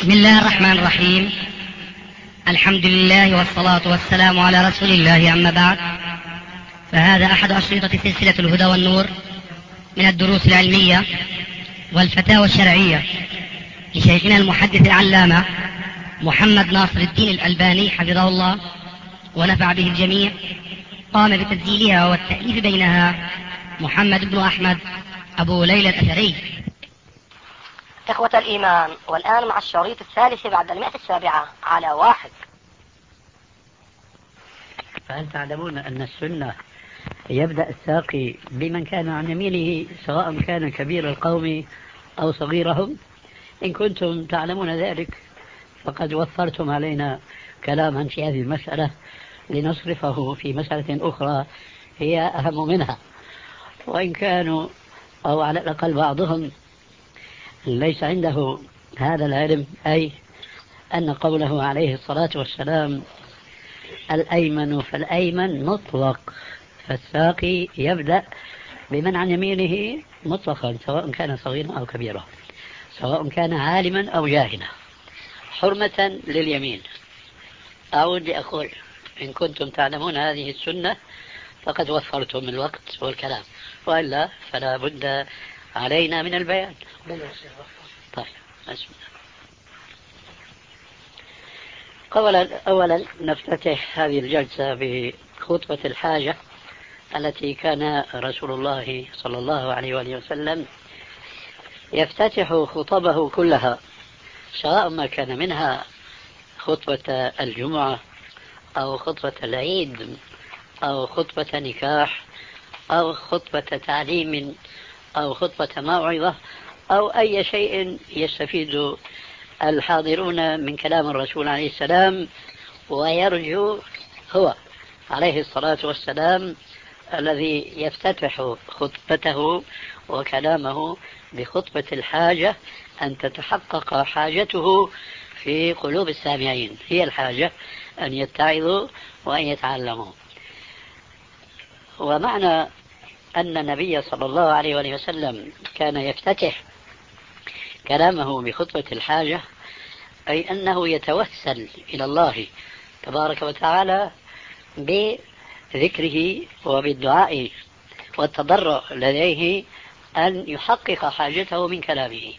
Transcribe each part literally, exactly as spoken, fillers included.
بسم الله الرحمن الرحيم. الحمد لله والصلاة والسلام على رسول الله، أما بعد، فهذا أحد أشرطة سلسلة الهدى والنور من الدروس العلمية والفتاوى الشرعية لشيخنا المحدث العلامة محمد ناصر الدين الألباني حفظه الله ونفع به الجميع. قام بتسجيلها والتأليف بينها محمد بن أحمد أبو ليلى الأثري. إخوة الإيمان، والآن مع الشريط الثالث بعد المئة السابعة على واحد. فهل تعلمون أن السنة يبدأ الساقي بمن كان عن يمينه سواء كان كبير القوم أو صغيرهم؟ إن كنتم تعلمون ذلك فقد وفرتم علينا كلاما في هذه المسألة لنصرفه في مسألة أخرى هي أهم منها، وإن كانوا أو على الأقل بعضهم ليس عنده هذا العلم، أي أن قوله عليه الصلاة والسلام الأيمن فالأيمن مطلق، فالساقي يبدأ بمن عن يمينه مطلقا سواء كان صغيرا أو كبيرا، سواء كان عالما أو جاهلا، حرمة لليمين. أعود لأقول إن كنتم تعلمون هذه السنة فقد وفرتم الوقت والكلام، وإلا فلا بد علينا من البيان. طيب، بسم الله. أولا, أولا نفتتح هذه الجلسة بخطبة الحاجة التي كان رسول الله صلى الله عليه وآله وسلم يفتتح خطبه كلها، سواء ما كان منها خطبة الجمعة أو خطبة العيد أو خطبة نكاح أو خطبة تعليم أو خطبة موعظة أو أي شيء يستفيد الحاضرون من كلام الرسول عليه السلام، ويرجو هو عليه الصلاة والسلام الذي يفتتح خطبته وكلامه بخطبة الحاجة أن تتحقق حاجته في قلوب السامعين. هي الحاجة أن يتعظوا وأن يتعلموا. ومعنى أن النبي صلى الله عليه وآله وسلم كان يفتتح كلامه بخطبة الحاجة أي أنه يتوسل إلى الله تبارك وتعالى بذكره وبالدعاء والتضرع لديه أن يحقق حاجته من كلامه.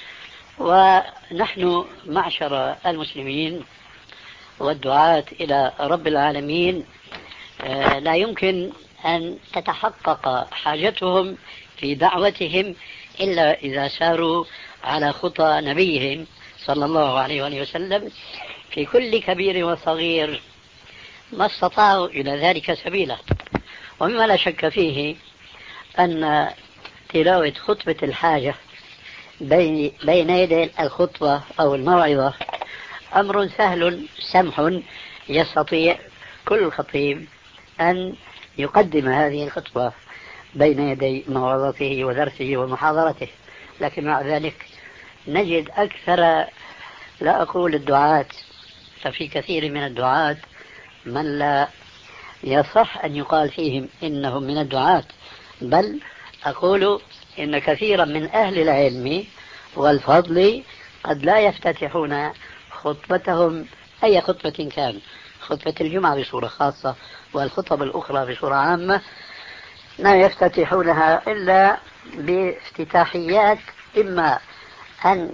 ونحن معشر المسلمين والدعاة إلى رب العالمين لا يمكن أن تتحقق حاجتهم في دعوتهم إلا إذا ساروا على خطى نبيهم صلى الله عليه وآله وسلم في كل كبير وصغير ما استطاعوا إلى ذلك سبيلا. ومما لا شك فيه أن تلاوة خطبة الحاجة بين, بين يدي الخطبة أو الموعظة أمر سهل سمح، يستطيع كل خطيب أن يقدم هذه الخطبة بين يدي موعظته ودرسه ومحاضرته. لكن مع ذلك نجد أكثر، لا أقول الدعاة، ففي كثير من الدعاة من لا يصح أن يقال فيهم إنهم من الدعاة، بل أقول إن كثيرا من أهل العلم والفضل قد لا يفتتحون خطبتهم أي خطبة كان، خطبة الجمعة بصورة خاصة والخطب الأخرى بصورة عامة، لا يفتتحونها إلا بافتتاحيات إما أن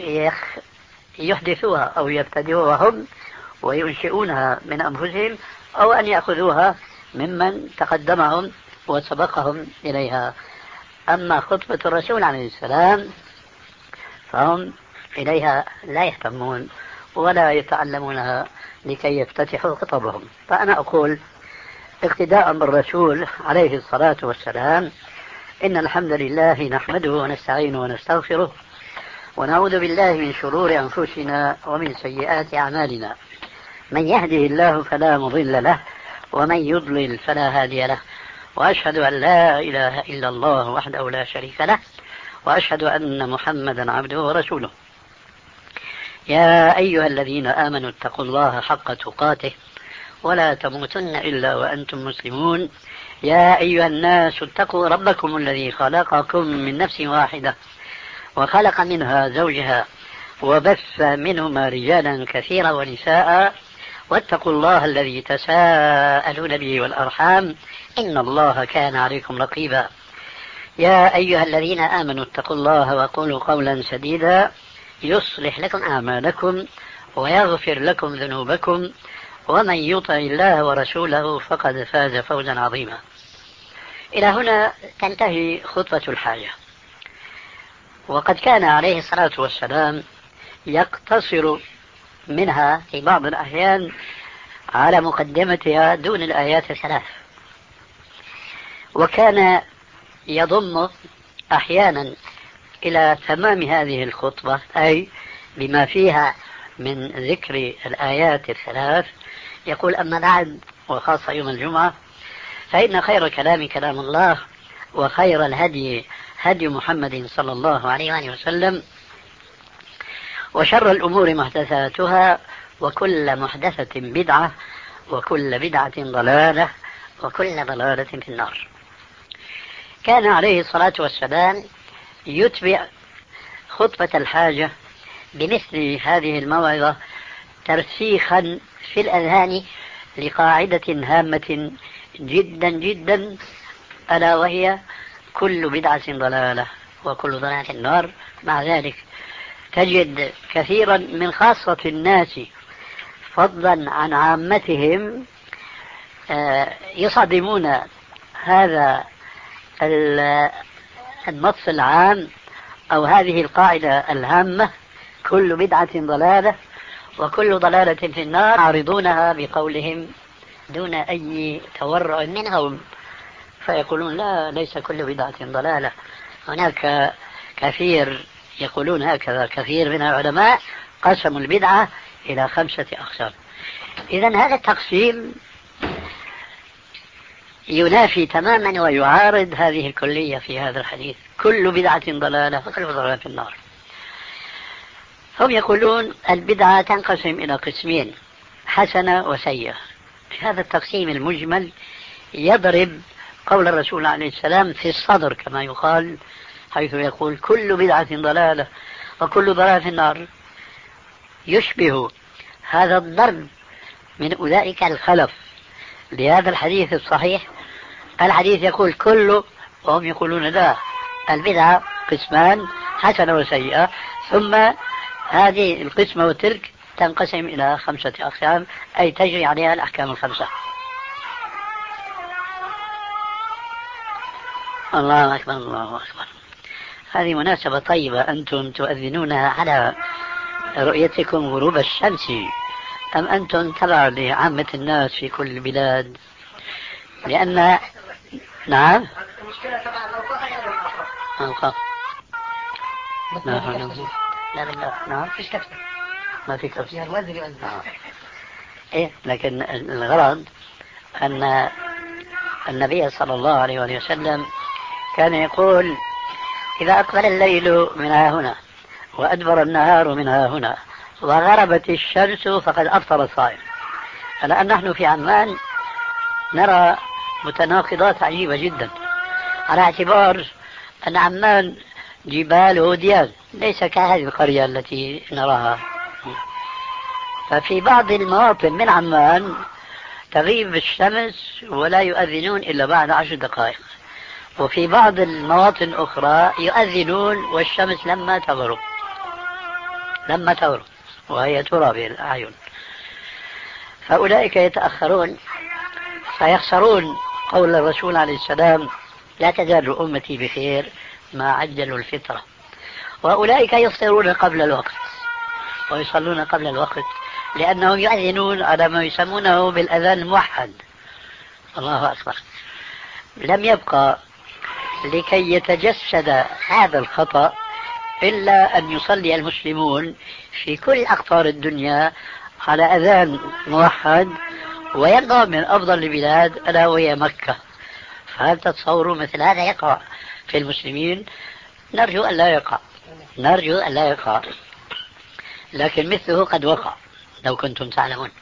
يحدثوها أو يبتدئوها هم وينشئونها من أنفسهم، أو أن يأخذوها ممن تقدمهم وسبقهم إليها. أما خطبة الرسول عليه السلام فهم إليها لا يهتمون ولا يتعلمونها لكي يفتتحوا خطبهم. فأنا أقول اقتداء بالرسول عليه الصلاة والسلام إن الحمد لله نحمده ونستعينه ونستغفره ونعوذ بالله من شرور أنفسنا ومن سيئات أعمالنا، من يهده الله فلا مضل له ومن يضلل فلا هادي له، وأشهد أن لا إله إلا الله وحده لا شريك له، وأشهد أن محمدا عبده ورسوله. يا أيها الذين آمنوا اتقوا الله حق تقاته ولا تموتن إلا وأنتم مسلمون. يا أيها الناس اتقوا ربكم الذي خلقكم من نفس واحدة وخلق منها زوجها وبث منهما رجالا كثيرا ونساء واتقوا الله الذي تساءلون به والأرحام إن الله كان عليكم رقيبا. يا أيها الذين آمنوا اتقوا الله وقولوا قولا سديدا يصلح لكم أعمالكم ويغفر لكم ذنوبكم ومن يطع الله ورسوله فقد فاز فوزا عظيما. إلى هنا تنتهي خطبة الحاجة، وقد كان عليه الصلاة والسلام يقتصر منها في بعض الأحيان على مقدمتها دون الآيات الثلاث، وكان يضم أحيانا إلى تمام هذه الخطبة أي بما فيها من ذكر الآيات الثلاث يقول: أما بعد، وخاصة يوم الجمعة، فإن خير كلام كلام الله، وخير الهدي هدي محمد صلى الله عليه وآله وسلم، وشر الأمور محدثاتها، وكل محدثة بدعة، وكل بدعة ضلالة، وكل ضلالة في النار. كان عليه الصلاة والسلام يتبع خطبة الحاجة بمثل هذه الموعظة ترسيخا في الأذهان لقاعدة هامة جدا جدا، ألا وهي: كل بدعة ضلالة، وكل ضلالة في النار. مع ذلك تجد كثيرا من خاصة الناس فضلا عن عامتهم يصادمون هذا النص العام أو هذه القاعدة الهامة: كل بدعة ضلالة، وكل ضلالة في النار، يعارضونها بقولهم دون أي تورع منهم، فيقولون: لا، ليس كل بدعة ضلالة. هناك كثير يقولون هكذا، كثير من العلماء قسموا البدعة إلى خمسة أقسام. إذن هذا التقسيم ينافي تماما ويعارض هذه الكلية في هذا الحديث: كل بدعة ضلالة، وكل ضلالة في النار. هم يقولون البدعة تنقسم إلى قسمين: حسنة وسيئة. هذا التقسيم المجمل يضرب قول الرسول عليه السلام في الصدر كما يقال، حيث يقول: كل بدعة ضلالة، وكل ضلالة في النار. يشبه هذا الضرب من أولئك الخلف لهذا الحديث الصحيح. الحديث يقول كله، وهم يقولون لا، البدعة قسمان: حسنة وسيئة، ثم هذه القسمة وتلك تنقسم إلى خمسة أقسام، أي تجري عليها الأحكام الخمسة. الله أكبر، الله أكبر. هذه مناسبة طيبة، أنتم تؤذنونها على رؤيتكم غروب الشمس، أم أنتم تبع لعامة الناس في كل البلاد؟ لأن نعم أوقاف لا لا بالله نعم فيش كبسة، ما في كبسة آه. إيه، لكن الغرض أن النبي صلى الله عليه وسلم كان يقول: إذا أقبل الليل من ها هنا، وأدبر النهار من ها هنا، وغربت الشمس، فقد أفطر الصائم. الآن نحن في عمان نرى متناقضات عجيبة جدا، على اعتبار أن عمان جبال وديان، ليس كهذه القرية التي نراها. ففي بعض المواطن من عمان تغيب الشمس ولا يؤذنون إلا بعد عشر دقائق، وفي بعض المواطن الأخرى يؤذنون والشمس لما تغرب لما تغرب وهي ترى بالأعين. فأولئك يتأخرون فيخسرون قول الرسول عليه السلام: لا تزال أمتي بخير ما عجلوا الفطرة. وأولئك يفطرون قبل الوقت ويصلون قبل الوقت، لأنهم يؤذنون على ما يسمونه بالأذان الموحد. الله أكبر. لم يبقى لكي يتجسد هذا الخطأ إلا أن يصلي المسلمون في كل أقطار الدنيا على أذان موحد، ويبقى من أفضل البلاد ألا وهي مكة. فهل تتصوروا مثل هذا يقع في المسلمين؟ نرجو أن لا يقع، نرجو أن لا يقع، لكن مثله قد وقع لو كنتم تعلمون.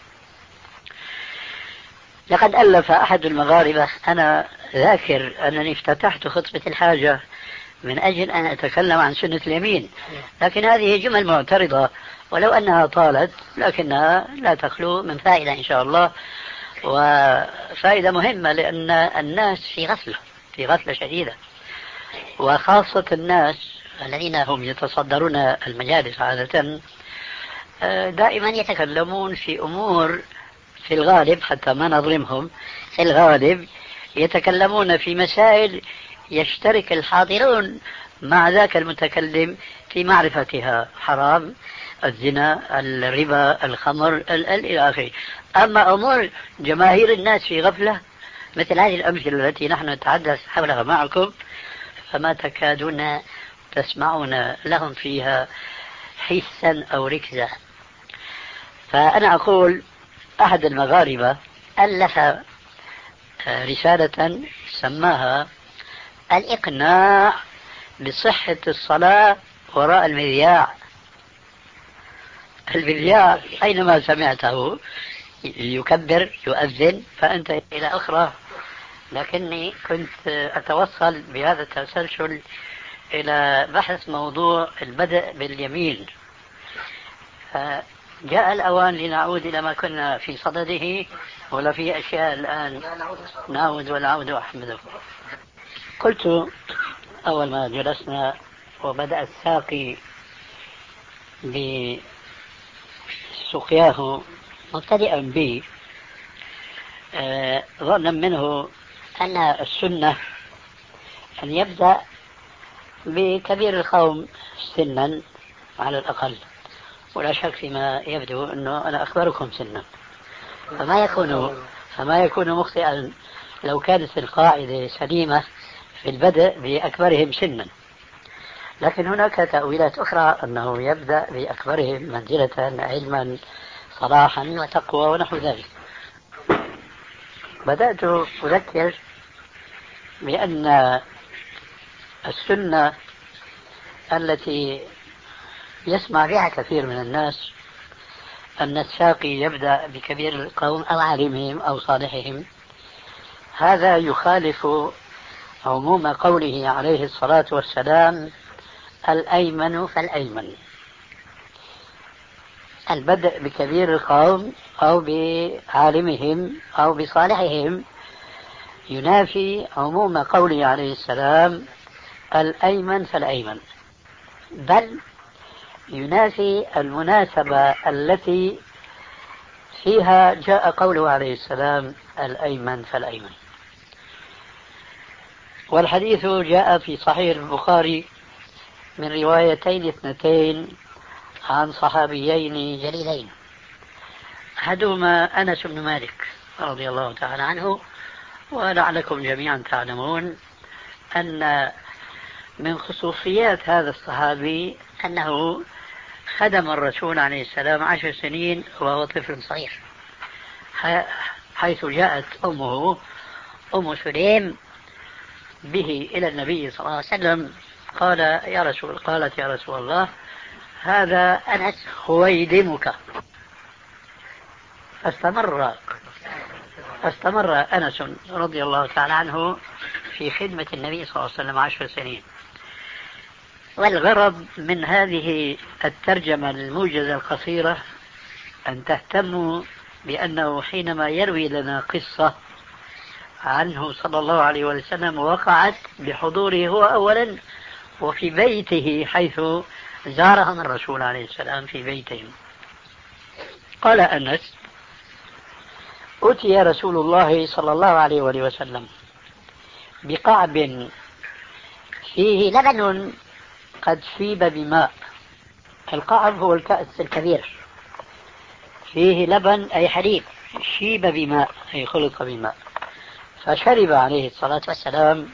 لقد ألف أحد المغاربة، أنا ذاكر أنني افتتحت خطبة الحاجة من أجل أن أتكلم عن سنة اليمين، لكن هذه جمل معترضة ولو أنها طالت لكنها لا تخلو من فائدة إن شاء الله، وفائدة مهمة، لأن الناس في غفلة في غفلة شديدة، وخاصة الناس الذين هم يتصدرون المجالس عادة دائما يتكلمون في أمور في الغالب، حتى ما نظلمهم، في الغالب يتكلمون في مسائل يشترك الحاضرون مع ذاك المتكلم في معرفتها، حرام، الزنا، الربا، الخمر، إلى آخره. أما أمور جماهير الناس في غفلة مثل هذه الأمثلة التي نحن نتحدث حولها معكم، فما تكادون تسمعون لهم فيها حسا أو ركزا. فأنا أقول أحد المغاربة ألف رسالة سماها الإقناع بصحة الصلاة وراء المذياع. المذياع أينما سمعته يكبر يؤذن فأنت إلى أخرى، لكني كنت أتوصل بهذا التسلسل إلى بحث موضوع البدء باليمين. جاء الأوان لنعود إلى ما كنا في صدده، ولا في أشياء الآن نعود ونعود أحمده. قلت أول ما جلسنا وبدأ الساقي بسقياه مبتدئا بي ظنا منه أن السنة أن يبدأ بكبير القوم سنا على الأقل، ولا شك فيما يبدو أنه أنا أكبركم سنا، فما يكون فما يكون مخطئا لو كانت القاعدة سليمة في البدء بأكبرهم سنا. لكن هناك تأويلات أخرى أنه يبدأ بأكبرهم منزلة علما صلاحا وتقوى ونحو ذلك. بدأت أذكر بأن السنة التي يسمع بها كثير من الناس أن الساقي يبدأ بكبير القوم أو عالمهم أو صالحهم، هذا يخالف عموم قوله عليه الصلاة والسلام الأيمن فالأيمن. البدء بكبير القوم أو بعالمهم أو بصالحهم ينافي عموم قوله عليه السلام الأيمن فالأيمن، بل ينافي المناسبة التي فيها جاء قوله عليه السلام الأيمن فالأيمن. والحديث جاء في صحيح البخاري من روايتين اثنتين عن صحابيين جليلين، أحدهما أنس بن مالك رضي الله تعالى عنه، ولعلكم جميعا تعلمون أن من خصوصيات هذا الصحابي أنه خدم الرسول عليه السلام عشر سنين وهو طفل صغير، حيث جاءت أمه أم سليم به إلى النبي صلى الله عليه وسلم قال يا رسول قالت يا رسول الله هذا أنس خويدمك. فاستمر فاستمر أنس رضي الله تعالى عنه في خدمة النبي صلى الله عليه وسلم عشر سنين. والغرض من هذه الترجمة الموجزة القصيرة أن تهتموا بأنه حينما يروي لنا قصة عنه صلى الله عليه وسلم وقعت بحضوره هو أولا وفي بيته حيث زارهم الرسول عليه السلام في بيتهم. قال أنس أتي رسول الله صلى الله عليه وسلم بقعب فيه لبن قد شيب بماء. القعب هو الكأس الكبير، فيه لبن أي حليب شيب بماء أي خلط بماء، فشرب عليه الصلاة والسلام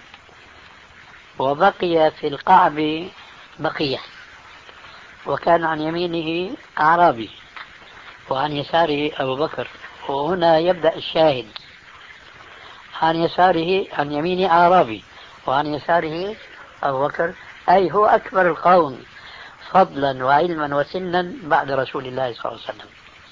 وبقي في القعب بقية، وكان عن يمينه أعرابي وعن يساره أبو بكر. وهنا يبدأ الشاهد، عن يساره عن يمينه أعرابي وعن يساره أبو بكر، أي هو أكبر القوم فضلا وعلما وسنا بعد رسول الله صلى الله عليه وسلم.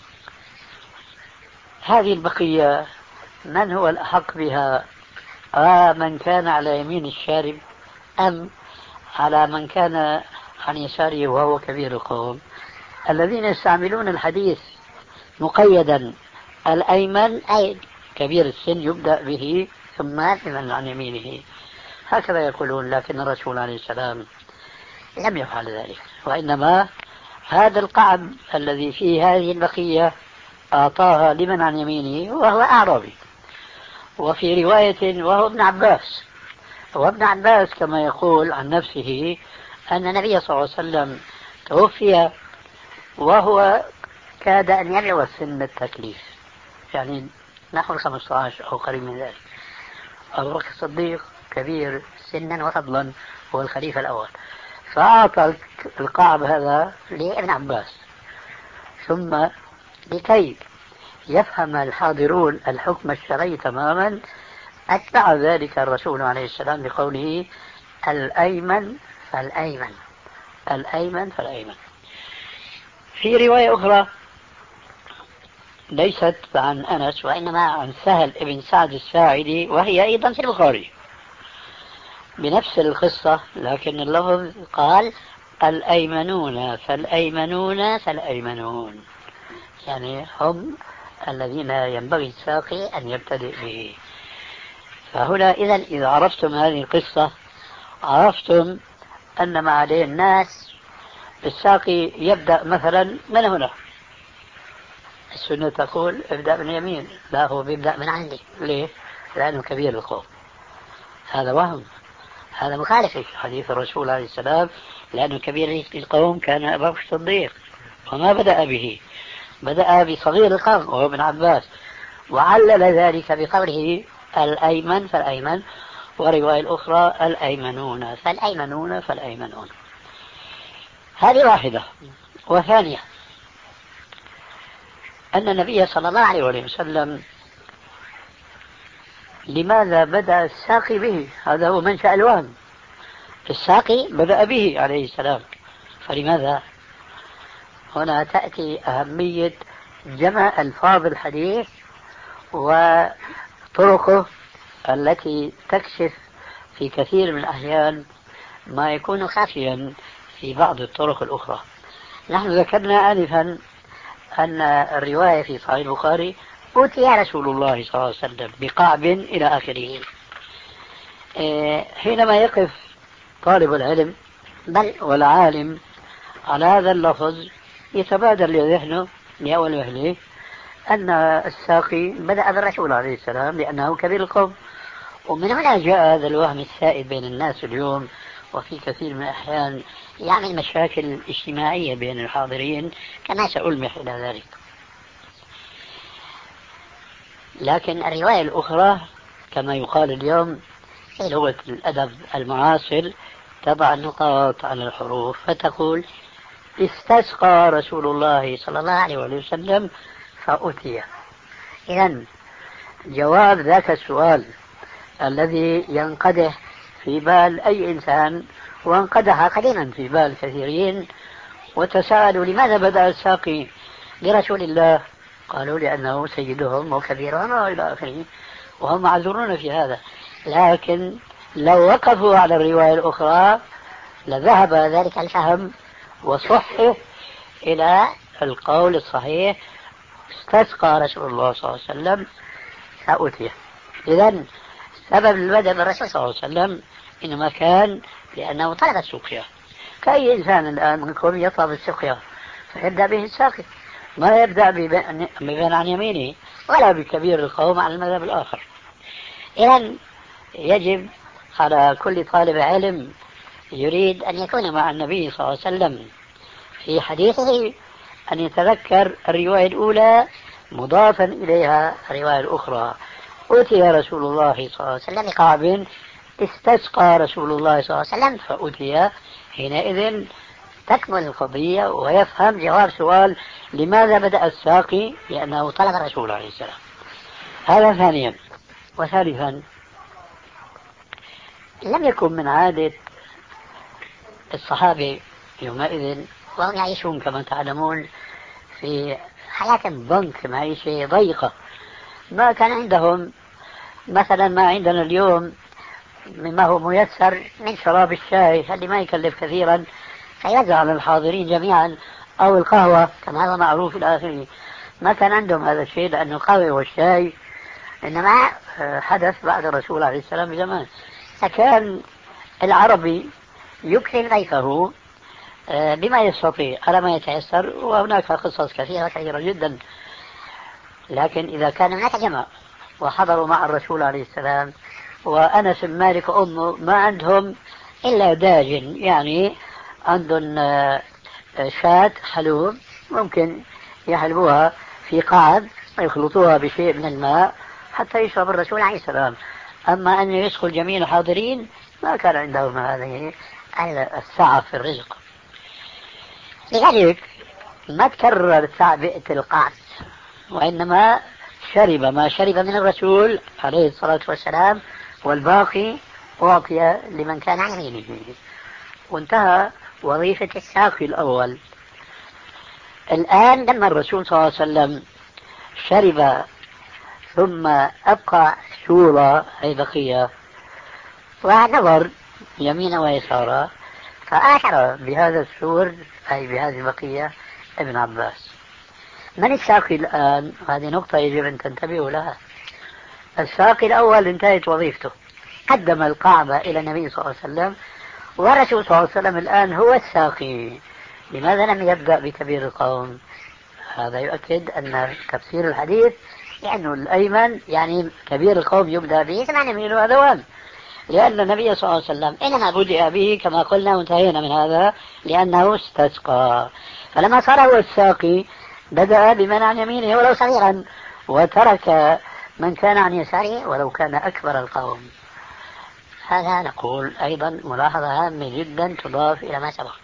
هذه البقية من هو الأحق بها؟ آه من كان على يمين الشارب أم على من كان عن يساره وهو كبير القوم الذين يستعملون الحديث مقيدا الأيمن أي كبير السن يبدأ به ثم بمن عن يمينه، هكذا يقولون. لكن الرسول عليه السلام لم يفعل ذلك، وإنما هذا القعب الذي فيه هذه البقية أعطاها لمن عن يمينه وهو أعرابي. وفي رواية وهو ابن عباس، وابن عباس كما يقول عن نفسه أن النبي صلى الله عليه وسلم توفي وهو كاد أن يبلغ سن التكليف، يعني نحو خمسة عشر أو قريب من ذلك. أبو بكر الصديق كبير سنا وفضلا، هو الخليفة الأول، فأعطى القعب هذا لابن عباس. ثم لكي يفهم الحاضرون الحكم الشرعي تماما أتبع ذلك الرسول عليه السلام بقوله الأيمن فالأيمن، الأيمن فالأيمن. في رواية أخرى ليست عن أنس وإنما عن سهل بن سعد الساعدي، وهي أيضا في البخاري بنفس القصة، لكن اللفظ قال الأيمنون فالأيمنون فالأيمنون، يعني هم الذين ينبغي الساقي أن يبتدئ به. فهنا إذا إذا عرفتم هذه القصة عرفتم أن ما عليه الناس الساقي يبدأ مثلا من هنا. السنة تقول ابدأ من يمين، لا هو بيبدأ من عندي. ليه؟ لأنه كبير القوم. هذا وهم، هذا مخالف حديث الرسول عليه السلام، لأنه كبير القوم كان أبو بكر الصديق، وما بدأ به، بدأ بصغير القوم وهو ابن عباس، وعلل ذلك بقوله الأيمن فالأيمن، ورواية الأخرى الأيمنون فالأيمنون فالأيمنون. هذه واحدة. وثانية أن النبي صلى الله عليه وسلم لماذا بدأ الساقي به؟ هذا هو منشأ الوهم، الساقي بدأ به عليه السلام، فلماذا؟ هنا تأتي أهمية جمع ألفاظ الحديث وطرقه التي تكشف في كثير من الأحيان ما يكون خافيا في بعض الطرق الأخرى. نحن ذكرنا آنفا أن الرواية في صحيح البخاري أوتي رسول الله صلى الله عليه وسلم بقعب إلى آخره. حينما يقف طالب العلم بل والعالم على هذا اللفظ يتبادر لذهنه لأول وهله أن الساقي بدأ بالرسول عليه السلام لأنه كبير القوم. ومن هنا جاء هذا الوهم السائد بين الناس اليوم، وفي كثير من الأحيان يعمل مشاكل اجتماعية بين الحاضرين كما سألمح إلى ذلك. لكن الرواية الأخرى كما يقال اليوم في لغة الأدب المعاصر تضع النقاط على الحروف فتقول استسقى رسول الله صلى الله عليه وسلم فأتي. إذن جواب ذاك السؤال الذي ينقدح في بال أي إنسان وانقدح قديما في بال كثيرين وتساءلوا لماذا بدأ الساقي لرسول الله؟ قالوا لأنه سيدهم وكبيرهم وإلى آخره، وهم معذورون في هذا. لكن لو وقفوا على الرواية الأخرى لذهب ذلك الفهم وصحه إلى القول الصحيح استسقى رسول الله صلى الله عليه وسلم فأتي. إذن سبب البدء بالرسول صلى الله عليه وسلم إنما كان لأنه طلب السقيا، كأي إنسان الآن منكم يطلب السقيا فيبدأ به الساقي، ما يبدأ بمن عن يمينه ولا بكبير القوم على المذهب الآخر. إذن يجب على كل طالب علم يريد أن يكون مع النبي صلى الله عليه وسلم في حديثه أن يتذكر الرواية الأولى مضافا إليها الرواية الأخرى. أتي رسول الله صلى الله عليه وسلم بقعب استسقى رسول الله صلى الله عليه وسلم فأتي. حينئذ تكمل القضية ويفهم جواب سؤال لماذا بدأ الساقي؟ لأنه طلب الرسول عليه السلام. هذا ثانيا. وثالثا لم يكن من عادة الصحابة يومئذ وهم يعيشون كما تعلمون في حياة ضنك، معيشة ضيقة، ما كان عندهم مثلا ما عندنا اليوم مما هو ميسر من شراب الشاي اللي ما يكلف كثيرا فيوزع على الحاضرين جميعا، أو القهوة كما هو معروف إلى آخره. ما كان عندهم هذا الشيء لأنه القهوة والشاي إنما حدث بعد الرسول عليه السلام بزمان. فكان العربي يكرم ضيفه بما يستطيع على ما يتيسر، وهناك قصص كثيرة كثيرة جدا. لكن إذا كان هناك جماعة وحضروا مع الرسول عليه السلام وأنس بن مالك أمه ما عندهم إلا داجن، يعني عندهم شاة حلوب ممكن يحلبوها في قعد ويخلطوها بشيء من الماء حتى يشرب الرسول عليه السلام. أما أن يدخل جميع الحاضرين ما كان عندهم هذه السعة في الرزق. لذلك ما تكرر تعبئة القعد، وإنما شرب ما شرب من الرسول عليه الصلاة والسلام، والباقي أعطي لمن كان عن يمينه، وانتهى وظيفة الساقي الأول. الآن لما الرسول صلى الله عليه وسلم شرب ثم أبقى سورة أي بقية ونظر يمين ويسارا فآشر بهذا السور أي بهذه البقية ابن عباس. من الساقي الآن؟ هذه نقطة يجب أن تنتبهوا لها. الساقي الأول انتهت وظيفته، قدم القعبة إلى النبي صلى الله عليه وسلم، والرسول صلى الله عليه وسلم الآن هو الساقي. لماذا لم يبدأ بكبير القوم؟ هذا يؤكد أن تفسير الحديث لأنه الأيمن يعني كبير القوم يبدأ به ثم يمين وذوان، لأن النبي صلى الله عليه وسلم إنما بدأ به كما قلنا وانتهينا من هذا لأنه استسقى. فلما صار هو الساقي بدأ بمن عن يمينه ولو صغيرا، وترك من كان عن يساره ولو كان أكبر القوم. هذا نقول أيضا ملاحظة هامة جدا تضاف إلى ما سبق.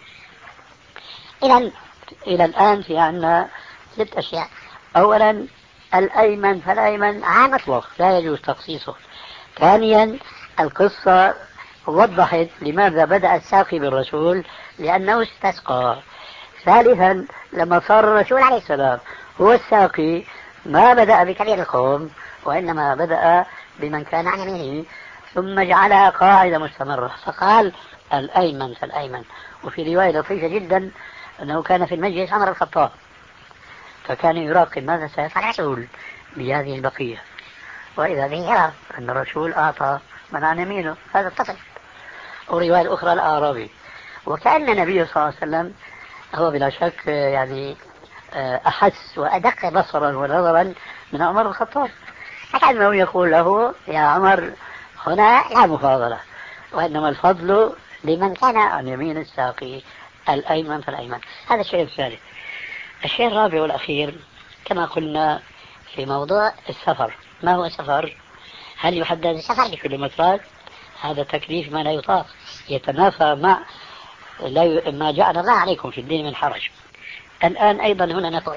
إذا إلى الآن في عندنا ست أشياء. أولا الأيمن فالأيمن عام مطلق لا يجوز تخصيصه. ثانيا القصة وضحت لماذا بدأ الساقي بالرسول لأنه استسقى. ثالثا لما صار الرسول عليه السلام هو الساقي ما بدأ بكبير القوم وإنما بدأ بمن كان عن يمينه، ثم جعلها قاعدة مستمرة فقال الأيمن فالأيمن. وفي رواية لطيفة جدا أنه كان في المجلس عمر الخطاب فكان يراقب ماذا سيفعل الرسول بهذه البقية، وإذا به يرى أن الرسول أعطى من عن يمينه هذا اتصل. ورواية الأخرى الأعرابي، وكأن النبي صلى الله عليه وسلم هو بلا شك يعني أحس وأدق بصرا ونظرا من عمر الخطاب، فكأنه يقول له يا عمر هنا لا مفاضلة، وإنما الفضل لمن كان عن يمين الساقي الأيمن فالأيمن. هذا الشيء الثالث. الشيء الرابع والأخير كما قلنا في موضوع السفر. ما هو السفر؟ هل يحدد السفر بكيلومترات؟ هذا تكليف ما لا يطاق، يتنافى مع لا ما جعل الله عليكم في الدين من حرج. الآن أيضا هنا نقول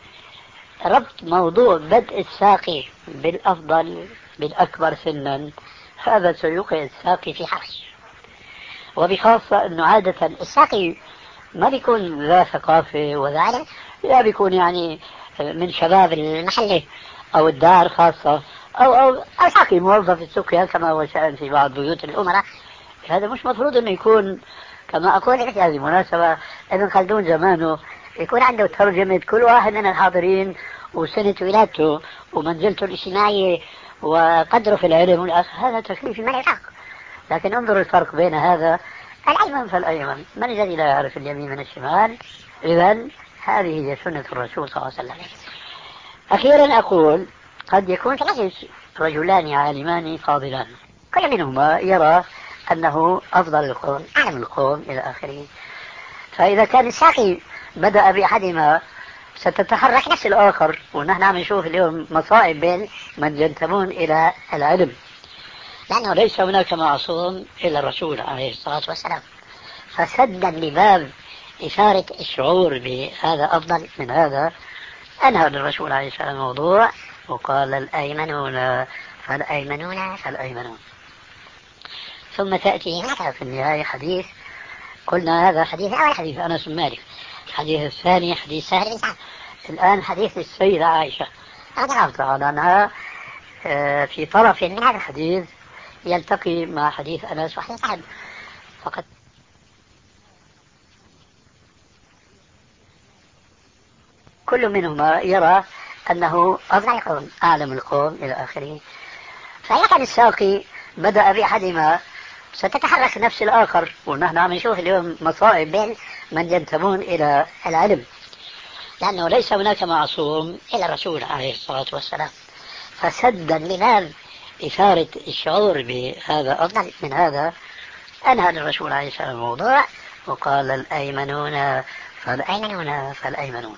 ربط موضوع بدء الساقي بالأفضل بالأكبر سنا، هذا سيوقع الساقي في حرج، وبخاصة أنه عادة الساقي ما بيكون ذا ثقافة وذا، لا بيكون يعني من شباب المحلة أو الدار خاصة أو أو أو ساقي موظف السقيا كما هو شأن في بعض بيوت الأمراء. هذا مش مفروض أنه يكون كما أقول في هذه المناسبة ابن خلدون زمانه يكون عنده ترجمة كل واحد من الحاضرين وسنة ولادته ومنزلته الاجتماعية وقدره في العلم والآخر. هذا تكليف من يطاق. لكن انظر الفرق بين هذا الأيمن فالأيمن، من الذي لا يعرف اليمين من الشمال؟ إذن هذه هي سنة الرسول صلى الله عليه وسلم. أخيرا أقول قد يكون في المجلس رجلان عالمان فاضلان كل منهما يرى أنه أفضل القوم أعلم القوم إلى آخره، فإذا كان الساقي بدأ بأحدهما ستتحرك نفس الآخر. ونحن عم نشوف اليوم مصائب بين من ينتمون إلى العلم، لأنه ليس هناك معصوم إلا الرسول عليه الصلاة والسلام. فسدا لباب إثارة الشعور بهذا أفضل من هذا أنهى الرسول عليه السلام الموضوع وقال الأيمنون فالأيمنون فالأيمنون. ثم تأتي هناك في النهاية حديث قلنا هذا حديث أول حديث أنس بن مالك، الحديث الثاني حديث سهل بن سعد، الآن حديث السيدة عائشة رضي الله تعالى عنها. في طرف من هذا الحديث يلتقي مع حديث أنس وحديث سعد، فقد كل منهما يرى أنه أفضل القوم أعلم القوم إلى آخره. فإذا كان الساقي بدأ بأحدهما ستتحرك نفس الآخر، ونحن عم نشوف اليوم مصائب بين من ينتمون إلى العلم، لأنه ليس هناك معصوم إلا الرسول عليه الصلاة والسلام. فسدا لباب إثارة الشعور بهذا أفضل من هذا، أنهى الرسول عليه السلام الموضوع وقال الأيمنون فالأيمنون فالأيمنون.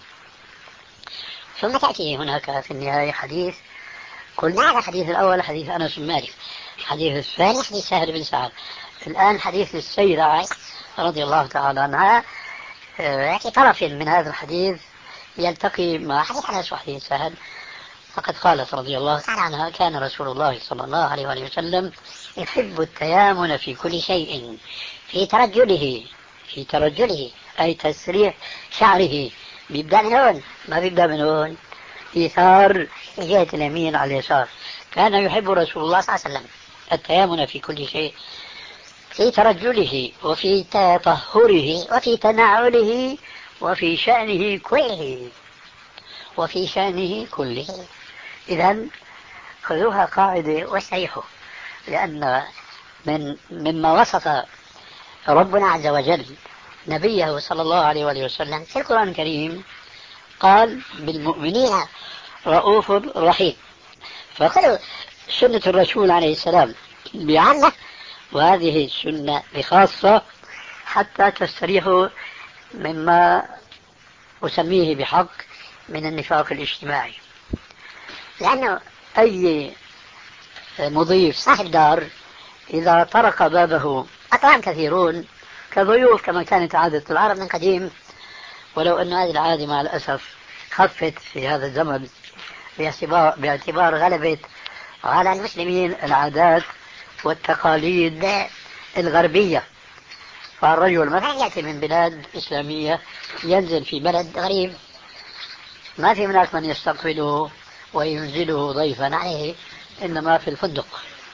ثم تأتي هناك في النهاية حديث، قلنا هذا الحديث الأول حديث أنس بن مالك، الحديث الثاني حديث سهل بن سعد، الآن حديث السيدة عائشة رضي الله تعالى عنها. في طرف من هذا الحديث يلتقي مع حديث أنس وحديث سهل، فقد قالت رضي الله تعالى عنها: كان رسول الله صلى الله عليه وآله وسلم يحب التيامن في كل شيء، في ترجله في ترجله أي تسريح شعره، بيبدأ من هون ما بيبدأ من هون، إيثار جهة اليمين على اليسار. كان يحب رسول الله صلى الله عليه وسلم التيامن في كل شيء، في ترجله وفي تطهره وفي تنعله وفي شأنه كله وفي شأنه كله. إذن خذوها قاعدة واستريحوا، لأن من مما وصف ربنا عز وجل نبيه صلى الله عليه وآله وسلم في القرآن الكريم قال: بالمؤمنين رؤوف رحيم. فقالوا سنة الرسول عليه السلام بعامة، وهذه السنة بخاصة، حتى تستريحوا مما أسميه بحق من النفاق الاجتماعي. لأنه أي مضيف صاحب دار إذا طرق بابه أطعام كثيرون كضيوف كما كانت عادة العرب من قديم، ولو أن هذه العادة مع الأسف خفت في هذا الزمن باعتبار غلبة على المسلمين العادات والتقاليد الغربية. فالرجل مثلا يأتي من بلاد إسلامية ينزل في بلد غريب، ما في هناك من يستقبله وينزله ضيفا عليه، إنما في الفندق.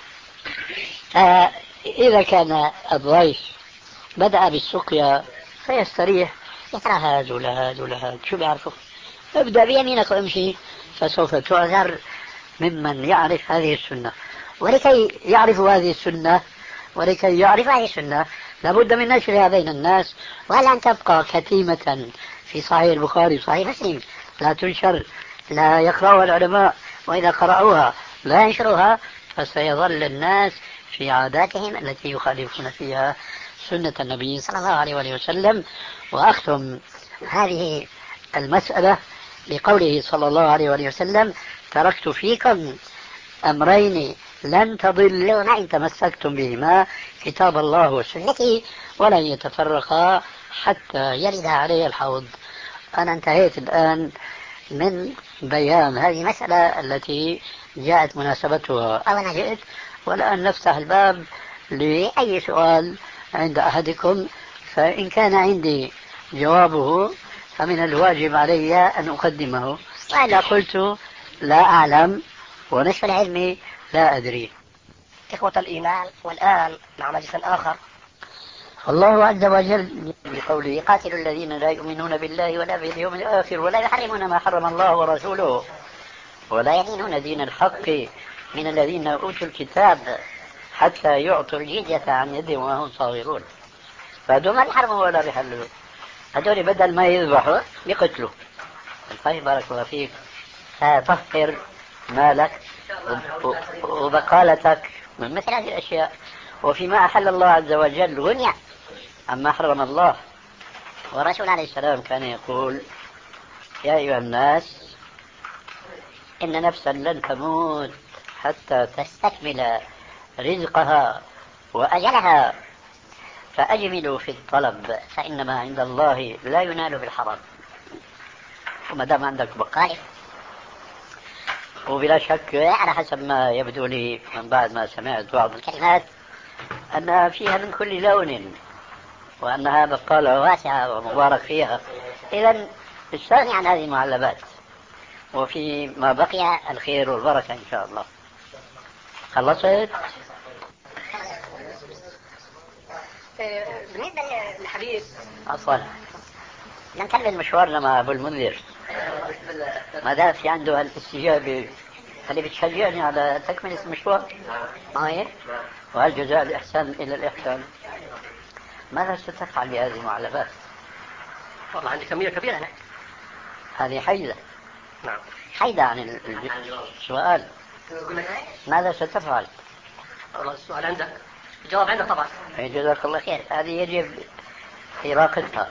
إذا كان الضيف بدأ بالسقيا فيستريح، يترى هذا ولا هذا ولا هذا، شو بيعرفه، ابدأ بيمينك وامشي، فسوف تعذر ممن يعرف هذه السنة. ولكي يعرفوا هذه السنة ولكي يعرف هذه السنة لابد من نشرها بين الناس، ولا أن تبقى كتيمة في صحيح البخاري وصحيح مسلم لا تنشر، لا يقرأها العلماء، وإذا قرأوها لا ينشروها، فسيظل الناس في عاداتهم التي يخالفون فيها سنة النبي صلى الله عليه وآله وسلم. وأختم هذه المسألة بقوله صلى الله عليه وآله وسلم: تركت فيكم أمرين لن تضلوا ما إن تمسكتم بهما، كتاب الله وسنتي، ولن يتفرقا حتى يرد علي الحوض. أنا انتهيت الآن من بيان هذه المسألة التي جاءت مناسبتها، أو أنا جئت، والآن نفتح الباب لأي سؤال عند أحدكم، فإن كان عندي جوابه فمن الواجب علي أن أقدمه، وإلا قلت لا أعلم ونصف العلم لا أدري. إخوة الإيمان، والآن مع مجلس آخر. الله عز وجل بقوله: قاتلوا الذين لا يؤمنون بالله ولا باليوم الآخر ولا يحرمون ما حرم الله ورسوله ولا يدينون دين الحق من الذين أوتوا الكتاب حتى يعطوا الجزية عن يد وهم صاغرون. فهذول ما بيحرموا ولا بيحللوا، هذول بدل ما يذبحوا يقتلوا. طيب بارك الله فيك، طهر مالك وبقالتك من مثل هذه الأشياء. وفيما أحل الله عز وجل غنية عما حرم الله. والرسول عليه السلام كان يقول: يا أيها الناس إن نفسا لن تموت حتى تستكمل رزقها وأجلها، فأجملوا في الطلب فإنما عند الله لا ينال بالحرام. وما دام عندك بقايا، وبلا شك على حسب ما يبدو لي من بعد ما سمعت بعض الكلمات أنها فيها من كل لون، وأنها بقالة واسعة ومبارك فيها، إذن استغني عن هذه المعلبات، وفي ما بقي الخير والبركة إن شاء الله. خلصت؟ بالنسبة للحديث عفوا نكمل مشوارنا مع أبو المنذر ما دام في عنده الاستجابة اللي بتشجعني على تكملة المشوار. ما هي؟ وهل جزاء الإحسان إلى الإحسان؟ ماذا ستفعل بهذه المعلبات؟ والله عندي كمية كبيرة هنا. هذه حيدة. نعم. حيدة عن السؤال. ماذا ستفعل؟ والله السؤال عندك، الجواب عندك طبعا. جزاك الله خير. هذه يجب إراقتها.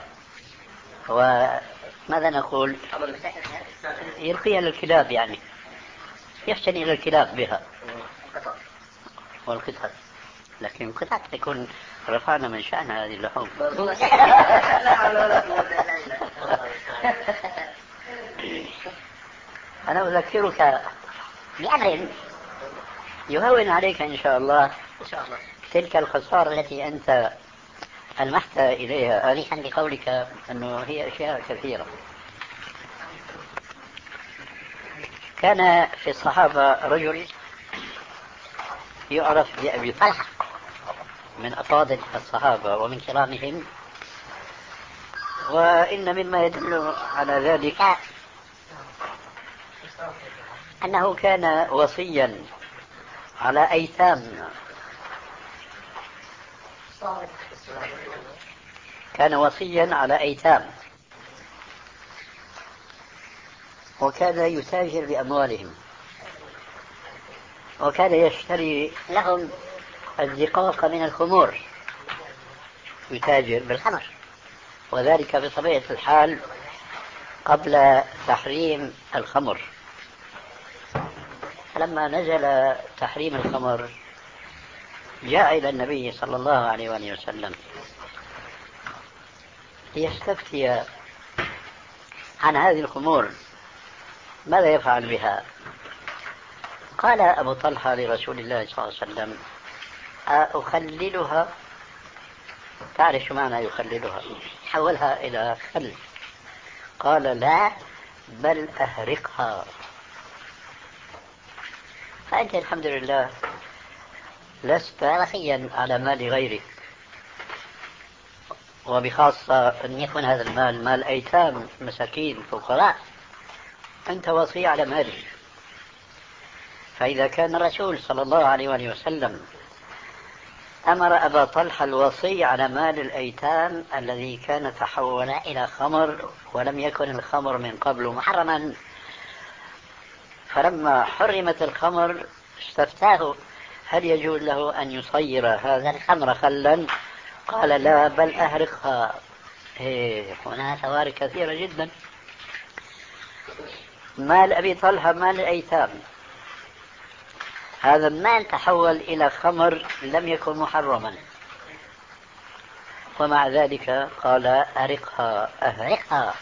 وماذا نقول؟ يلقيها للكلاب، يعني يحسن إلى الكلاب بها والقطط، لكن القطط تكون رفعنا من شأن هذه اللحوم. أنا أذكرك بأمر يهون عليك إن شاء الله إن شاء الله تلك الخسارة التي أنت ألمحت إليها آنفا بقولك أنه هي أشياء كثيرة. كان في الصحابة رجل يعرف بأبي طلحة، من أفاضل الصحابة ومن كرامهم، وإن مما يدل على ذلك أنه كان وصيا على أيتام، كان وصيا على أيتام وكان يتاجر بأموالهم، وكان يشتري لهم الزقاق من الخمور، يتاجر بالخمر، وذلك بطبيعة الحال قبل تحريم الخمر. فلما نزل تحريم الخمر جاء إلى النبي صلى الله عليه وآله وسلم ليستفتي عن هذه الخمور ماذا يفعل بها. قال أبو طلحة لرسول الله صلى الله عليه وسلم: أخللها؟ تعرف شو معنى يخللها؟ حولها إلى خل. قال: لا، بل أهرقها. فأنت الحمد لله لست وصيا على مال غيرك، وبخاصة أن يكون هذا المال مال أيتام مساكين فقراء، أنت وصي على مالك. فإذا كان الرسول صلى الله عليه وآله وسلم أمر أبا طلحة الوصي على مال الأيتام الذي كان تحول إلى خمر ولم يكن الخمر من قبل محرما، فلما حرمت الخمر استفتاه هل يجوز له أن يصير هذا الخمر خلا؟ قال: لا، بل أهرقها. إيه، هنا فوارق كثيرة جدا. مال أبي طلحة مال الأيتام، هذا المال تحول إلى خمر لم يكن محرما، ومع ذلك قال: أرقها أهرقها.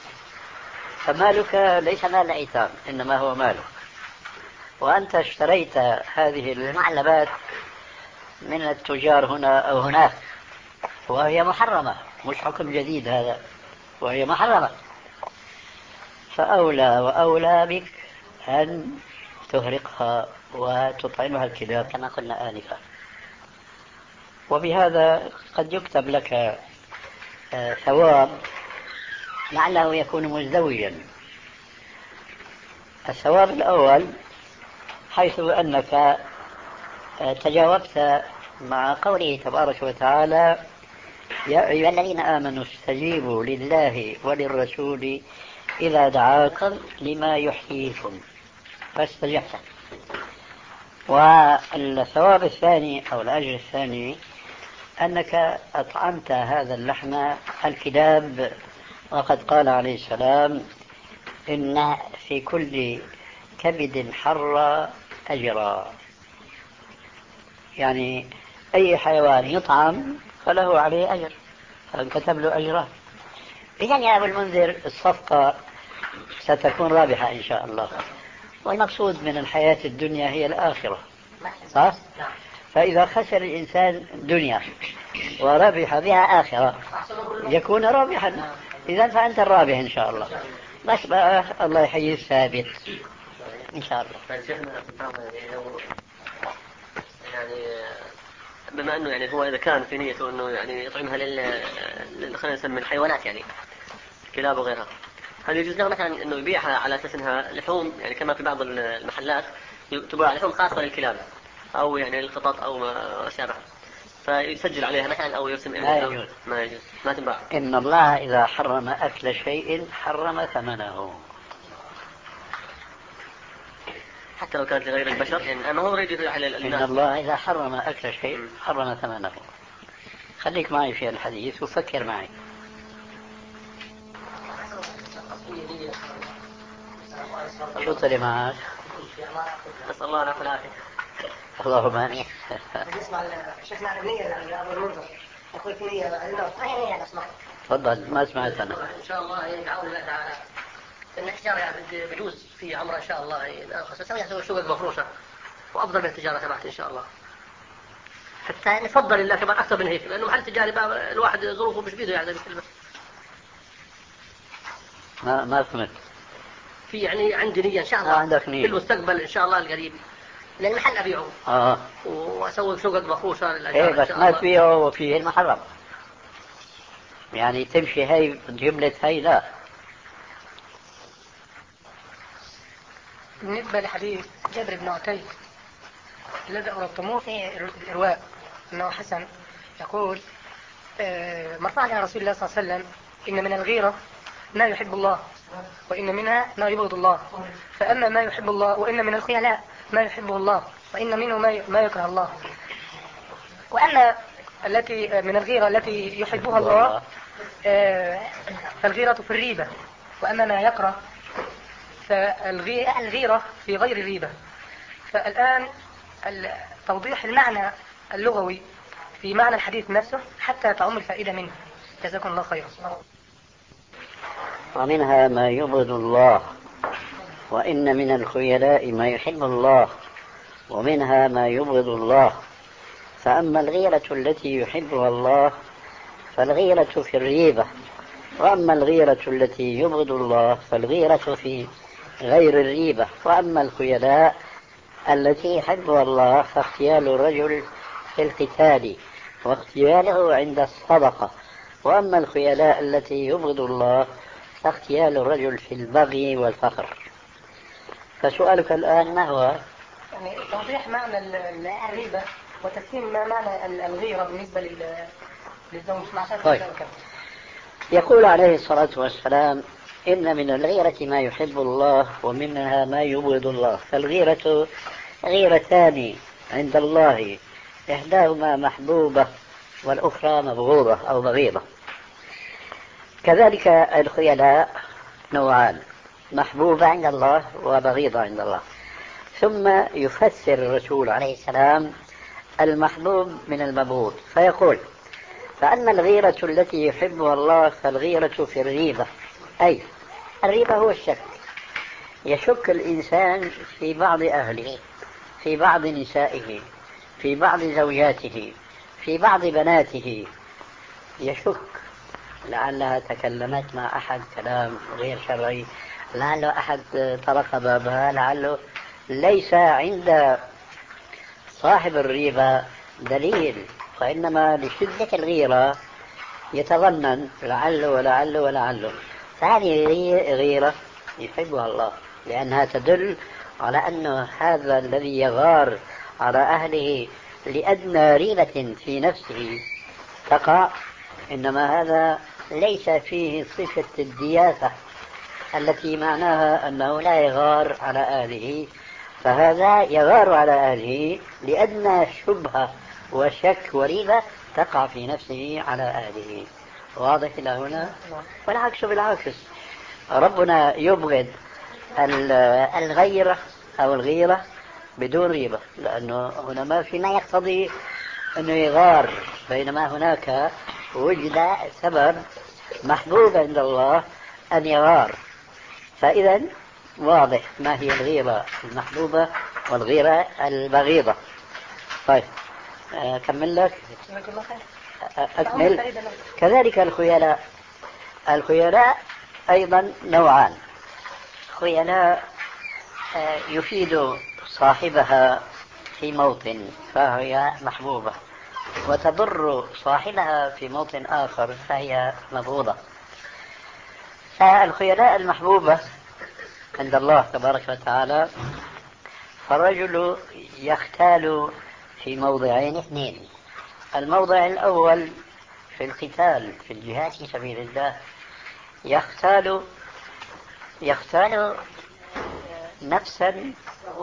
فمالك ليس مال الأيتام، إنما هو مالك، وأنت اشتريت هذه المعلبات من التجار هنا أو هناك وهي محرمة، مش حكم جديد هذا، وهي محرمة، فأولى وأولى بك أن تهرقها وتطعمها الكلاب كما قلنا آنفا. وبهذا قد يكتب لك ثواب لعله يكون مزدوجا. الثواب الأول حيث أنك تجاوبت مع قوله تبارك وتعالى: يا أيها الذين آمنوا استجيبوا لله وللرسول إذا دعاكم لما يحييكم، فاستجبت. والثواب الثاني أو الأجر الثاني أنك أطعمت هذا اللحم الكلاب، وقد قال عليه السلام: إن في كل كبد حر أجرا، يعني أي حيوان يطعم فله عليه أجر، فانكتب له أجره. إذن يا أبو المنذر الصفقة ستكون رابحة إن شاء الله، والمقصود من الحياة الدنيا هي الآخرة، صح؟ فإذا خسر الإنسان دنيا وربح بها آخرة يكون رابحا، إذن فأنت الرابح إن شاء الله. بس بقى الله يحيي الثابت إن شاء الله. يعني بما أنه يعني هو إذا كان في نيته أنه يعني يطعمها لل خلينا نسمي الحيوانات يعني كلاب وغيرها، هل يجوز له مثلا أنه يبيعها على أساس أنها لحوم يعني كما في بعض المحلات تباع لحوم خاصة للكلاب أو يعني للقطط أو ما شابه، فيسجل عليها مثلا أو يرسم ما يجوز. ما يجوز ما تنباع. إن الله إذا حرم أكل شيء حرم ثمنه حتى لو كانت لغير البشر يعني أما هو يريد على الناس. إن الله إذا حرم أكل شيء حرم ثمنه. خليك معي في الحديث وفكر معي. شو طلع معك؟ نسأل الله العافية والعافية. اللهم آمين. نسمع شيخنا النية أبو المنذر يقول في نية النار ما هي نية أسمع. تفضل ما سمعت أنا. إن شاء الله يدعون الله تعالى إن التجارة يعني بجوز في عمره إن شاء الله الأرخص بس يسوي سوق مفروشة وأفضل من التجارة تبعت إن شاء الله. حتى نفضل الله كمان أكثر من هيك لأنه محل تجاري بقى الواحد ظروفه مش بيده يعني مثل ما ما فهمت. في يعني عندي نية إن شاء الله عندك نية في المستقبل إن شاء الله القريب لأن المحل أبيعه آه وأسوي سوق مفروشة للأجار. إيه بس ما تبيعه وفيه المحرم يعني تمشي هاي جملة هاي لا. بالنسبة لحديث جابر بن عتيق الذي أردتموه في الإرواء أنه حسن يقول مرفوع عن رسول الله صلى الله عليه وسلم إن من الغيرة ما يحب الله وإن منها ما يبغض الله فأما ما يحب الله وإن من الخيلاء ما يحبه الله وإن منه ما يكره الله وأما التي من الغيرة التي يحبها الله فالغيرة في الريبة وأما ما يكره فالغيرة في غير الريبة. فالآن توضيح المعنى اللغوي في معنى الحديث نفسه حتى تعم الفائدة منه. جزاكم الله خيرا. ومنها ما يبغض الله وإن من الخيلاء ما يحب الله ومنها ما يبغض الله فأما الغيرة التي يحبها الله فالغيرة في الريبة وأما الغيرة التي يبغض الله فالغيرة في غير الريبة وأما الخيلاء التي يحبها الله فاغتيال الرجل في القتال واغتياله عند الصدقة وأما الخيلاء التي يبغض الله فاغتيال الرجل في البغي والفخر. فسؤالك الآن ما هو؟ يعني توضيح معنى الريبة وتفهيم ما معنى الغيرة بالنسبة للزوج مع طيب. يقول عليه الصلاة والسلام إن من الغيرة ما يحب الله ومنها ما يبغض الله فالغيرة غيرتان عند الله إحداهما محبوبة والأخرى مبغوضة أو بغيضة. كذلك الخيلاء نوعان محبوبة عند الله وبغيضة عند الله. ثم يفسر الرسول عليه السلام المحبوب من المبغوض فيقول فأما الغيرة التي يحبها الله فالغيرة في الريبة أي الريبة هو الشك يشك الإنسان في بعض أهله في بعض نسائه في بعض زوجاته في بعض بناته يشك لعلها تكلمت مع أحد كلام غير شرعي لعله أحد طرق بابها لعله ليس عند صاحب الريبة دليل وإنما لشدة الغيرة يتظنن لعله ولعله ولعله فهذه غيرة يحبها الله لأنها تدل على أن هذا الذي يغار على أهله لأدنى ريبة في نفسه تقع إنما هذا ليس فيه صفة الدياثة التي معناها أنه لا يغار على أهله فهذا يغار على أهله لأدنى شبهة وشك وريبة تقع في نفسه على أهله. واضح إلى هنا؟ والعكس بالعكس ربنا يبغض الغيرة أو الغيرة بدون ريبة لأنه هنا ما في ما يقتضي أنه يغار بينما هناك وجد سبب محبوب عند الله أن يغار. فإذا واضح ما هي الغيرة المحبوبة والغيرة البغيضة. طيب أكمل لك أكمل. كذلك الخيلاء الخيلاء أيضا نوعان خيلاء يفيد صاحبها في موطن فهي محبوبة وتضر صاحبها في موطن آخر فهي مبغوضة. فالخيلاء المحبوبة عند الله تبارك وتعالى، فالرجل يختال في موضعين اثنين. الموضع الأول في القتال في الجهاد في سبيل الله، يختال يختال نفسا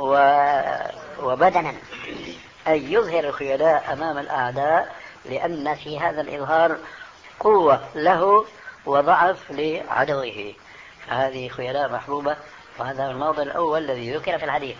وبدنا، أي يظهر الخيلاء أمام الأعداء، لأن في هذا الإظهار قوة له وضعف لعدوه، فهذه خيلاء محبوبة، وهذا هو الموضع الأول الذي ذكر في الحديث.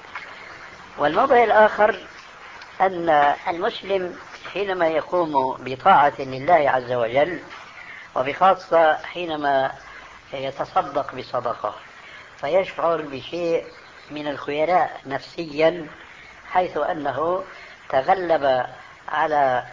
والموضع الآخر أن المسلم حينما يقوم بطاعة لله عز وجل، وبخاصة حينما يتصدق بصدقة، فيشعر بشيء من الخيلاء نفسيا، حيث أنه تغلب على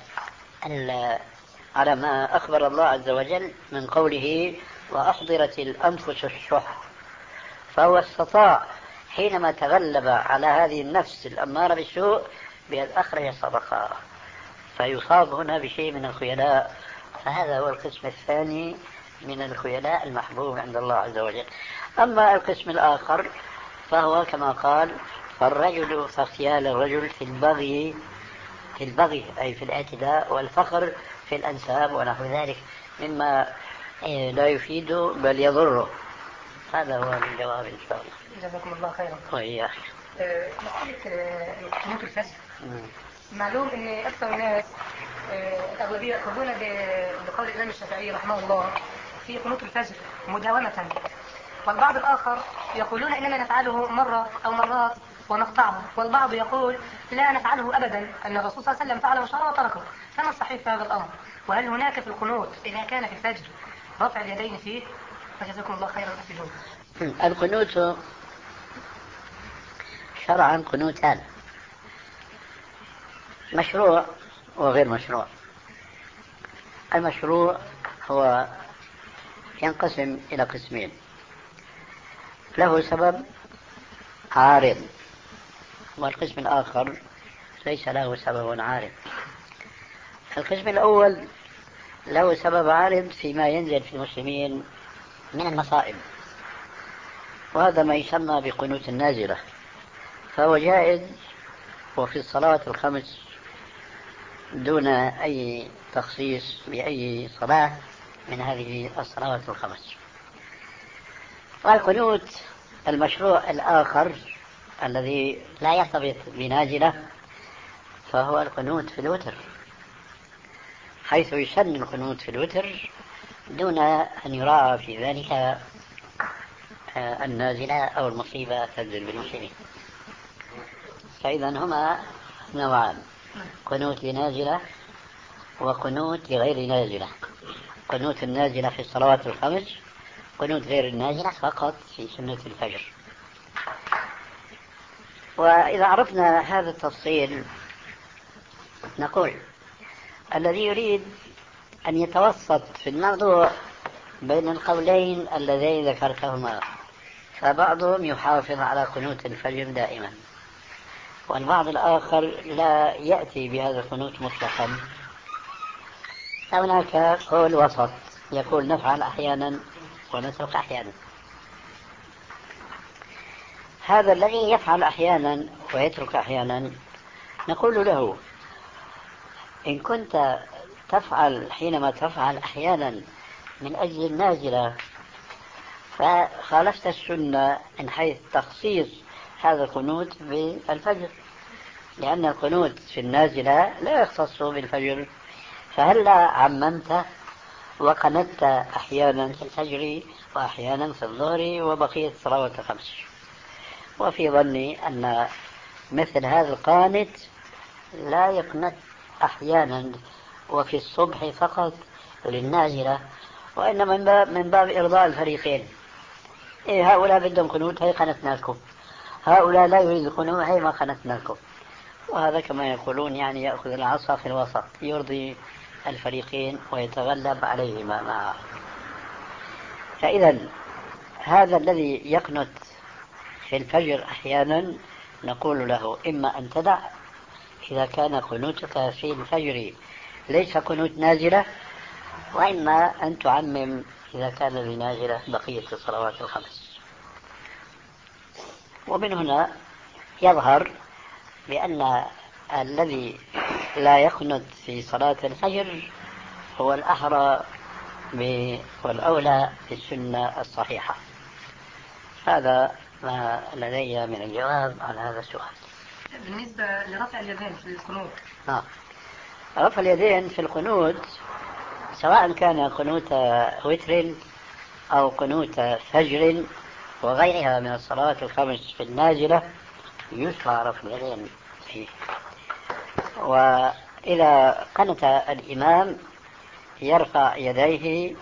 على ما أخبر الله عز وجل من قوله وأحضرت الأنفس الشح، فهو استطاع حينما تغلب على هذه النفس الأمارة بالسوء بأن أخرج الصدقة، فيصاب هنا بشيء من الخيلاء. فهذا هو القسم الثاني من الخيلاء المحبوب عند الله عز وجل. أما القسم الآخر فهو كما قال فالرجل فاغتيال الرجل في البغي في البغي أي في الاعتداء والفخر في الأنساب ونحو ذلك مما لا يفيد بل يضره. هذا هو الجواب إن شاء الله. جزاكم الله خيرا. وإياك. مسألة قنوت الفجر، معلوم أن أكثر الناس الأغلبية يأخذون بقول الإمام الشافعي رحمه الله في قنوت الفجر مداومة، والبعض الآخر يقولون إننا نفعله مرة أو مرات ونقطعه، والبعض يقول لا نفعله أبدا، أن الرسول صلى الله عليه وسلم فعله شرع وتركه. فما الصحيح في هذا الأمر؟ وهل هناك في القنوت إذا كان في الفجر رفع اليدين فيه؟ فجزاكم الله خيرا أفيدون. القنوت شرعا قنوتان، مشروع وغير مشروع. المشروع هو ينقسم إلى قسمين، له سبب عارض، والقسم الآخر ليس له سبب عارض. القسم الأول له سبب عارض فيما ينزل في المسلمين من المصائب، وهذا ما يسمى بقنوت النازلة، فهو جائز وفي الصلاة الخمس دون أي تخصيص بأي صلاة من هذه الصلوات الخمس. والقنوت المشروع الآخر الذي لا يرتبط بنازلة فهو القنوت في الوتر، حيث يسن القنوت في الوتر دون أن يراعى في ذلك النازلة أو المصيبة تنزل بالمسلمين. فإذا هما نوعان، قنوت لنازلة وقنوت لغير نازلة. قنوت النازلة في الصلوات الخمس، قنوت غير النازلة فقط في سنة الفجر. وإذا عرفنا هذا التفصيل نقول الذي يريد أن يتوسط في الموضوع بين القولين اللذين ذكرتهما، فبعضهم يحافظ على قنوت الفجر دائما، والبعض الآخر لا يأتي بهذا القنوت مطلقا. هناك قول وسط يقول نفعل أحيانا ونترك أحيانا. هذا الذي يفعل أحيانا ويترك أحيانا نقول له إن كنت تفعل حينما تفعل أحيانا من أجل النازلة فخالفت السنة من حيث تخصيص هذا القنوت بالفجر، لأن القنوت في النازلة لا يختص بالفجر، فهلا عممت وقنت أحيانا في الفجر وأحيانا في الظهر وبقية الصلوات الخمس. وفي ظني أن مثل هذا القانت لا يقنت أحيانا وفي الصبح فقط للنازلة، وإنما من باب, من باب إرضاء الفريقين. إيه هؤلاء بدهم قنوت هي قنتنا لكم، هؤلاء لا يريد قنوت هي ما قنتنا لكم. وهذا كما يقولون يعني يأخذ العصا في الوسط، يرضي الفريقين ويتغلب عليهما معه. فإذا هذا الذي يقنت في الفجر أحيانا نقول له إما أن تدع إذا كان قنوتك في الفجر ليس قنوت نازلة، وإما أن تعمم إذا كان لنازلة بقية الصلوات الخمس. ومن هنا يظهر بأن الذي لا يقنت في صلاة الفجر هو الأحرى والأولى في السنة الصحيحة. هذا ما لدي من الجواب على هذا السؤال. بالنسبة لرفع اليدين في القنوت. آه. رفع اليدين في القنوت سواء كان قنوت وتر أو قنوت فجر وغيرها من الصلوات الخمس في النازلة يشرع رفع اليدين فيه. وإذا قنت الإمام يرفع يديه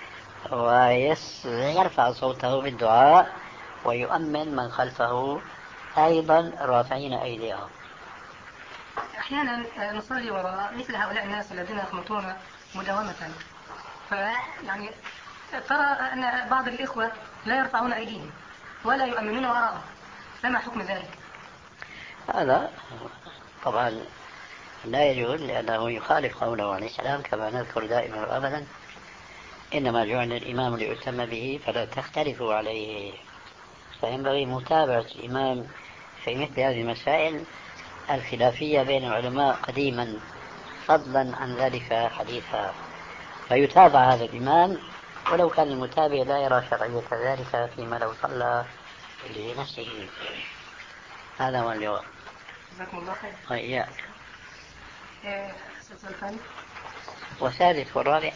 ويرفع صوته بالدعاء ويؤمن من خلفه أيضا رافعين أيديهم. أحيانا نصلي وراء مثل هؤلاء الناس الذين يقنطون مداومة، فيعني ترى أن بعض الإخوة لا يرفعون أيديهم ولا يؤمنون وراءهم، فما حكم ذلك؟ هذا طبعا لا يجوز، لأنه يخالف قوله عليه السلام كما نذكر دائما وأبدا: إنما جعل الإمام ليؤتم به فلا تختلفوا عليه. فينبغي متابعة الإمام في مثل هذه المسائل الخلافية بين العلماء قديما، فضلا عن ذلك حديثا، فيتابع هذا الإمام ولو كان المتابع لا يرى شرعية ذلك فيما لو صلى لنفسه. هذا هو الجواب. جزاكم الله خير. وإياك. السؤال الثاني والثالث والرابع.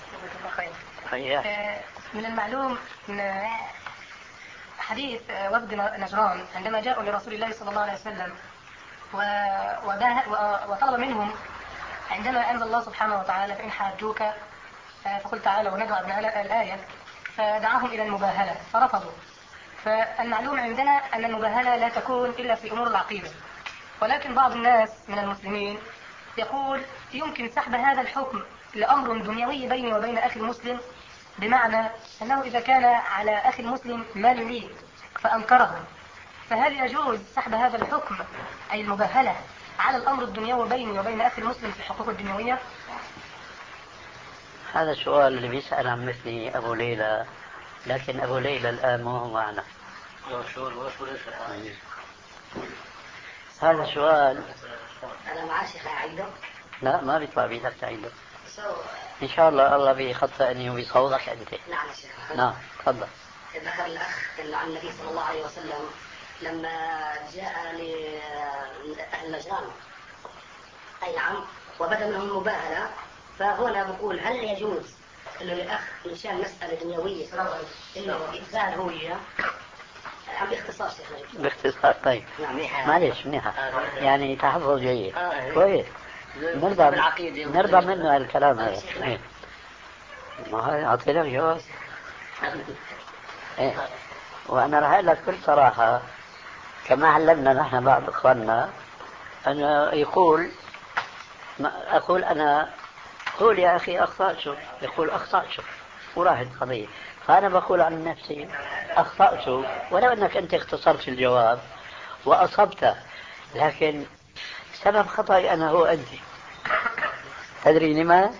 من المعلوم أن حديث وفد نجران عندما جاءوا لرسول الله صلى الله عليه وسلم وطلب منهم عندما أنزل الله سبحانه وتعالى: فإن حاجوك فقل تعالوا وندعو أبناء الآية، فدعاهم إلى المباهلة فرفضوا. فالمعلوم عندنا أن المباهلة لا تكون إلا في أمور العقيدة، ولكن بعض الناس من المسلمين يقول يمكن سحب هذا الحكم لأمر دنيوي بيني وبين أخي المسلم، بمعنى أنه إذا كان على أخي المسلم مال لي فأنكره، فهل يجوز سحب هذا الحكم أي المباهلة على الأمر الدنيوي بيني وبين أخي المسلم في الحقوق الدنيوية؟ هذا السؤال اللي بيسأل عن مثلي أبو ليلى، لكن أبو ليلى الآن ما هو معنا. هذا السؤال أنا مع شيخ أعيده؟ لا، ما بيطلع بيدك تعيده إن شاء الله. الله بيخطئني وبيصوضك أنت. نعم يا شيخ. نعم تفضل. ذكر الأخ عن النبي صلى الله عليه وسلم لما جاء لأهل نجران، أي نعم، وبدأ منهم مباهلة. فهنا بقول هل يجوز أنه الأخ مشان مسألة دنيوية إنه إثبات هوية؟ عم باختصار شيخ. باختصار. طيب معلش منيحة، يعني تحفظ جيد كويس، نرضى نرضى منه الكلام هذا. إيه. ما هي أعطينا جواب. إيه. وأنا راح أقول لك بكل صراحة كما علمنا نحن بعض إخواننا أن يقول ما أقول أنا قول يا أخي أخطأت، يقول أخطأت وراحت قضية. فأنا بقول عن نفسي أخطأت، ولو أنك أنت اختصرت الجواب وأصبت، لكن سبب خطأي أنا هو أنت. تدري لما؟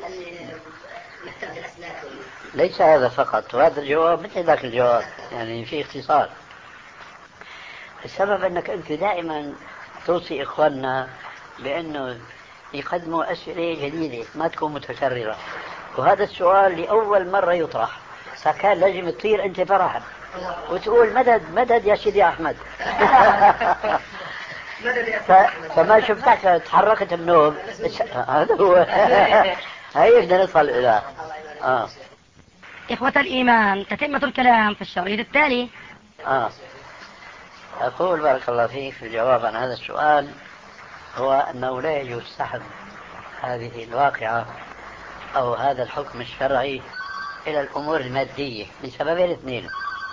ليس هذا فقط، وهذا الجواب مثل ذاك الجواب، يعني في اختصار. السبب أنك أنت دائما توصي إخواننا بأنه يقدموا أسئلة جديدة ما تكون متكررة، وهذا السؤال لأول مرة يطرح، فكان لازم تطير أنت فرحا وتقول مدد مدد يا سيدي أحمد. ف... فما شفتك تحركت النوم. هذا هو. هاي بدنا نصل إلى آه. إخوة الإيمان، تتمة الكلام في الشريط التالي. آه. أقول بارك الله فيك في الجواب عن هذا السؤال هو أنه لا يجوز سحب هذه الواقعة أو هذا الحكم الشرعي إلى الأمور المادية لسببين اثنين.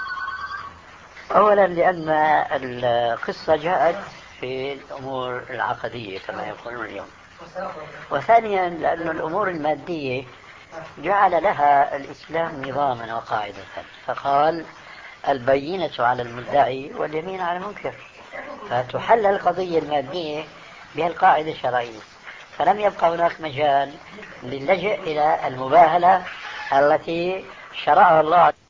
أولا لأن القصة جاءت في الأمور العقدية كما يقولون اليوم، وثانيا لأن الأمور المادية جعل لها الإسلام نظاما وقاعدة، فقال البينة على المدعي واليمين على المنكر، فتحل القضية المادية بهالقاعدة الشرعية. فلم يبقى هناك مجال للجأ إلى المباهلة التي شرعها الله.